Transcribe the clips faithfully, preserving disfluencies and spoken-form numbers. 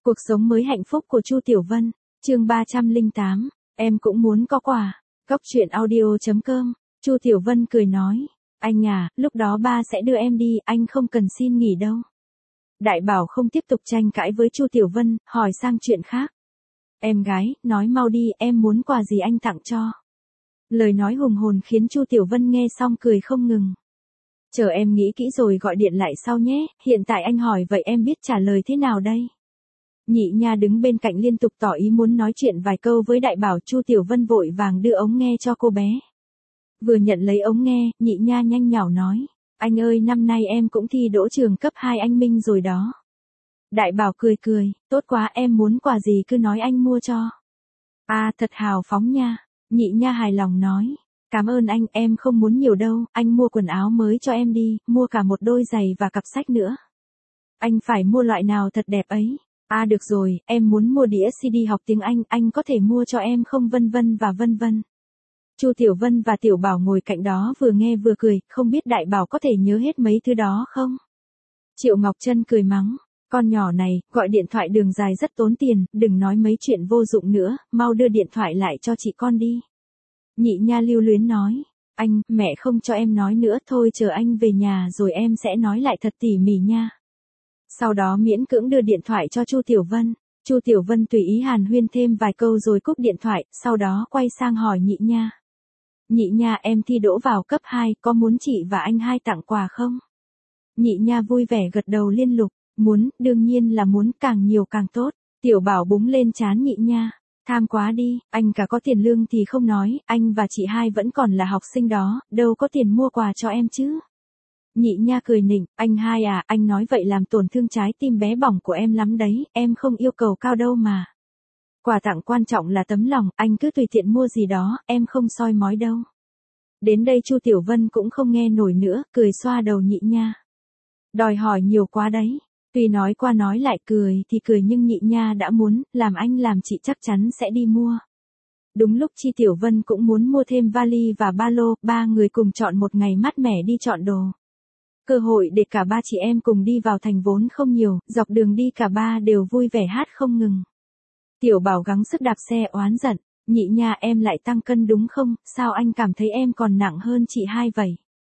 Cuộc sống mới hạnh phúc của Chu Tiểu Vân, chương ba trăm lẻ tám, em cũng muốn có quà. Góc truyện audio chấm com, Chu Tiểu Vân cười nói, anh à, lúc đó ba sẽ đưa em đi, anh không cần xin nghỉ đâu. Đại Bảo không tiếp tục tranh cãi với Chu Tiểu Vân, hỏi sang chuyện khác. Em gái, nói mau đi, em muốn quà gì anh tặng cho. Lời nói hùng hồn khiến Chu Tiểu Vân nghe xong cười không ngừng. Chờ em nghĩ kỹ rồi gọi điện lại sau nhé, hiện tại anh hỏi vậy em biết trả lời thế nào đây? Nhị Nha đứng bên cạnh liên tục tỏ ý muốn nói chuyện vài câu với Đại Bảo. Chu Tiểu Vân vội vàng đưa ống nghe cho cô bé. Vừa nhận lấy ống nghe, Nhị Nha nhanh nhảu nói, anh ơi năm nay em cũng thi đỗ trường cấp hai anh Minh rồi đó. Đại Bảo cười cười, tốt quá, em muốn quà gì cứ nói anh mua cho. À thật hào phóng nha. Nhị Nha hài lòng nói, cảm ơn anh, em không muốn nhiều đâu, anh mua quần áo mới cho em đi, mua cả một đôi giày và cặp sách nữa. Anh phải mua loại nào thật đẹp ấy. À được rồi, em muốn mua đĩa xê đê học tiếng Anh, anh có thể mua cho em không, vân vân và vân vân. Chu Tiểu Vân và Tiểu Bảo ngồi cạnh đó vừa nghe vừa cười, không biết Đại Bảo có thể nhớ hết mấy thứ đó không? Triệu Ngọc Trân cười mắng, con nhỏ này, gọi điện thoại đường dài rất tốn tiền, đừng nói mấy chuyện vô dụng nữa, mau đưa điện thoại lại cho chị con đi. Nhị Nha lưu luyến nói, anh, mẹ không cho em nói nữa, thôi chờ anh về nhà rồi em sẽ nói lại thật tỉ mỉ nha. Sau đó miễn cưỡng đưa điện thoại cho Chu Tiểu Vân. Chu Tiểu Vân tùy ý hàn huyên thêm vài câu rồi cúp điện thoại, sau đó quay sang hỏi Nhị Nha. Nhị Nha, em thi đỗ vào cấp hai, có muốn chị và anh hai tặng quà không? Nhị Nha vui vẻ gật đầu liên lục, muốn, đương nhiên là muốn, càng nhiều càng tốt. Tiểu Bảo búng lên trán Nhị Nha, tham quá đi, anh cả có tiền lương thì không nói, anh và chị hai vẫn còn là học sinh đó, đâu có tiền mua quà cho em chứ. Nhị Nha cười nịnh, anh hai à, anh nói vậy làm tổn thương trái tim bé bỏng của em lắm đấy, em không yêu cầu cao đâu mà. Quà tặng quan trọng là tấm lòng, anh cứ tùy tiện mua gì đó, em không soi mói đâu. Đến đây Chu Tiểu Vân cũng không nghe nổi nữa, cười xoa đầu Nhị Nha. Đòi hỏi nhiều quá đấy. Tuy nói qua nói lại cười thì cười nhưng Nhị Nha đã muốn, làm anh làm chị chắc chắn sẽ đi mua. Đúng lúc Chi Tiểu Vân cũng muốn mua thêm vali và ba lô, ba người cùng chọn một ngày mát mẻ đi chọn đồ. Cơ hội để cả ba chị em cùng đi vào thành vốn không nhiều, dọc đường đi cả ba đều vui vẻ hát không ngừng. Tiểu Bảo gắng sức đạp xe oán giận, Nhị Nha em lại tăng cân đúng không, sao anh cảm thấy em còn nặng hơn chị hai vậy?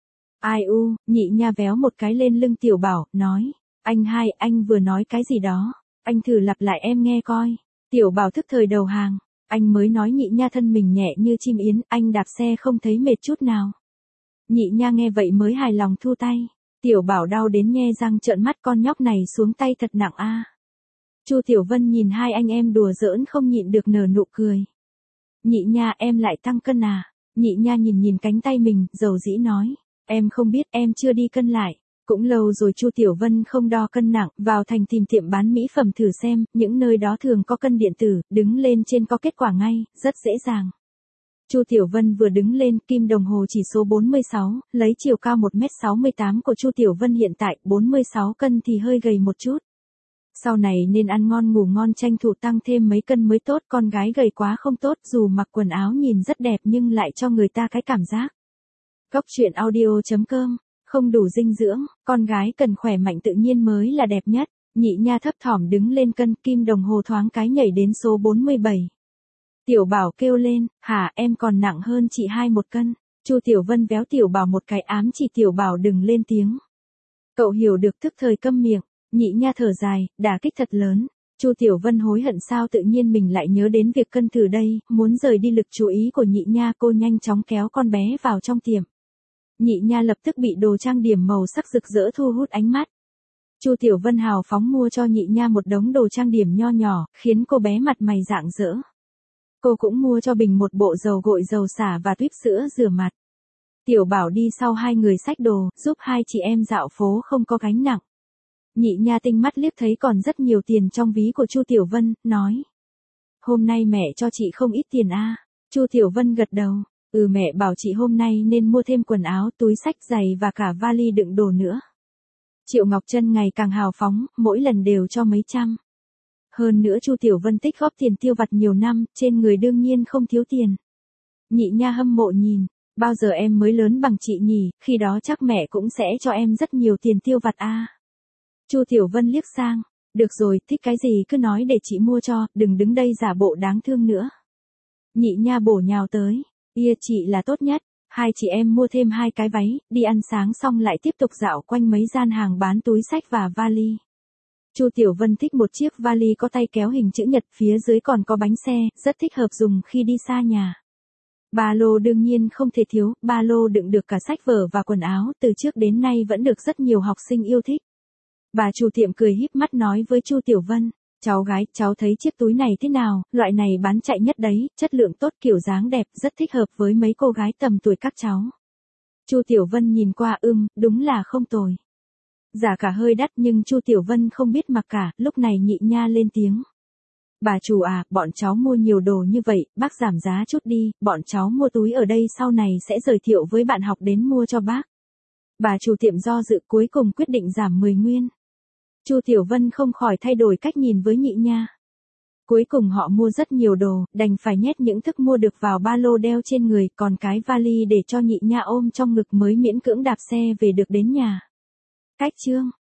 Ai u, Nhị Nha véo một cái lên lưng Tiểu Bảo, nói, anh hai, anh vừa nói cái gì đó, anh thử lặp lại em nghe coi. Tiểu Bảo thức thời đầu hàng, anh mới nói Nhị Nha thân mình nhẹ như chim yến, anh đạp xe không thấy mệt chút nào. Nhị Nha nghe vậy mới hài lòng thu tay. Tiểu Bảo đau đến nhe răng trợn mắt, con nhóc này xuống tay thật nặng a. Chu Tiểu Vân nhìn hai anh em đùa giỡn không nhịn được nở nụ cười. Nhị Nha em lại tăng cân à? Nhị Nha nhìn nhìn cánh tay mình, dầu dĩ nói, em không biết, em chưa đi cân lại. Cũng lâu rồi Chu Tiểu Vân không đo cân nặng, vào thành tìm tiệm bán mỹ phẩm thử xem, những nơi đó thường có cân điện tử, đứng lên trên có kết quả ngay, rất dễ dàng. Chu Tiểu Vân vừa đứng lên, kim đồng hồ chỉ số bốn mươi sáu, lấy chiều cao một mét sáu mươi tám của Chu Tiểu Vân hiện tại, bốn mươi sáu cân thì hơi gầy một chút. Sau này nên ăn ngon ngủ ngon, tranh thủ tăng thêm mấy cân mới tốt, con gái gầy quá không tốt, dù mặc quần áo nhìn rất đẹp nhưng lại cho người ta cái cảm giác. Góc truyện audio chấm com, không đủ dinh dưỡng, con gái cần khỏe mạnh tự nhiên mới là đẹp nhất. Nhị Nha thấp thỏm đứng lên cân, kim đồng hồ thoáng cái nhảy đến số bốn mươi bảy. Tiểu Bảo kêu lên, hả, em còn nặng hơn chị hai một cân. Chu Tiểu Vân véo Tiểu Bảo một cái, ám chỉ Tiểu Bảo đừng lên tiếng. Cậu hiểu được, tức thời câm miệng. Nhị Nha thở dài, đả kích thật lớn. Chu Tiểu Vân hối hận sao tự nhiên mình lại nhớ đến việc cân thử đây, muốn rời đi lực chú ý của Nhị Nha, cô nhanh chóng kéo con bé vào trong tiệm. Nhị Nha lập tức bị đồ trang điểm màu sắc rực rỡ thu hút ánh mắt. Chu Tiểu Vân hào phóng mua cho Nhị Nha một đống đồ trang điểm nho nhỏ, khiến cô bé mặt mày rạng rỡ. Cô cũng mua cho Bình một bộ dầu gội dầu xả và tuýp sữa rửa mặt. Tiểu Bảo đi sau hai người xách đồ, giúp hai chị em dạo phố không có gánh nặng. Nhị Nha tinh mắt liếc thấy còn rất nhiều tiền trong ví của Chu Tiểu Vân, nói. Hôm nay mẹ cho chị không ít tiền a. À? Chu Tiểu Vân gật đầu, ừ mẹ bảo chị hôm nay nên mua thêm quần áo, túi xách, giày và cả vali đựng đồ nữa. Triệu Ngọc Trân ngày càng hào phóng, mỗi lần đều cho mấy trăm. Hơn nữa Chu Tiểu Vân tích góp tiền tiêu vặt nhiều năm, trên người đương nhiên không thiếu tiền. Nhị Nha hâm mộ nhìn, bao giờ em mới lớn bằng chị nhỉ, khi đó chắc mẹ cũng sẽ cho em rất nhiều tiền tiêu vặt a. À? Chu Tiểu Vân liếc sang, Được rồi, thích cái gì cứ nói để chị mua cho, đừng đứng đây giả bộ đáng thương nữa. Nhị nha bổ nhào tới. Ia chị là tốt nhất. Hai chị em mua thêm hai cái váy, đi ăn sáng xong lại tiếp tục dạo quanh mấy gian hàng bán túi xách và vali. Chu Tiểu Vân thích một chiếc vali có tay kéo hình chữ nhật, phía dưới còn có bánh xe, rất thích hợp dùng khi đi xa nhà. Ba lô đương nhiên không thể thiếu, ba lô đựng được cả sách vở và quần áo, từ trước đến nay vẫn được rất nhiều học sinh yêu thích. Bà chủ tiệm cười híp mắt nói với Chu Tiểu Vân, cháu gái, cháu thấy chiếc túi này thế nào, loại này bán chạy nhất đấy, chất lượng tốt, kiểu dáng đẹp, rất thích hợp với mấy cô gái tầm tuổi các cháu. Chu Tiểu Vân nhìn qua, ưm, đúng là không tồi. Giá cả hơi đắt nhưng Chu Tiểu Vân không biết mặc cả, lúc này Nhị nha lên tiếng. Bà chủ à, bọn cháu mua nhiều đồ như vậy, bác giảm giá chút đi, bọn cháu mua túi ở đây sau này sẽ giới thiệu với bạn học đến mua cho bác. Bà chủ tiệm do dự cuối cùng quyết định giảm mười nguyên. Chu Tiểu Vân không khỏi thay đổi cách nhìn với Nhị nha. Cuối cùng họ mua rất nhiều đồ, đành phải nhét những thức mua được vào ba lô đeo trên người, còn cái vali để cho Nhị nha ôm trong ngực mới miễn cưỡng đạp xe về được đến nhà. Cách chương